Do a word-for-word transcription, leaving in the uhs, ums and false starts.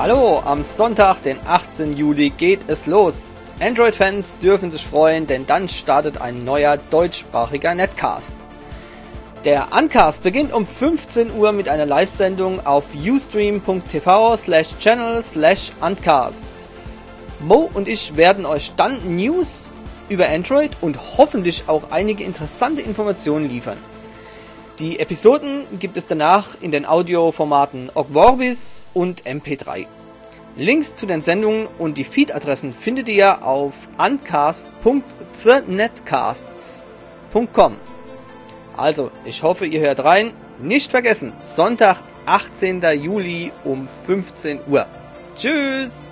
Hallo, am Sonntag, den achtzehnten Juli, geht es los. Android-Fans dürfen sich freuen, denn dann startet ein neuer deutschsprachiger Netcast. Der Uncast beginnt um fünfzehn Uhr mit einer Live-Sendung auf ustream punkt t v slash channel slash uncast. Mo und ich werden euch dann News über Android und hoffentlich auch einige interessante Informationen liefern. Die Episoden gibt es danach in den Audioformaten Ogg Vorbis und M P drei. Links zu den Sendungen und die Feed-Adressen findet ihr auf uncast punkt the netcasts punkt com. Also, ich hoffe, ihr hört rein. Nicht vergessen, Sonntag, achtzehnten Juli um fünfzehn Uhr. Tschüss!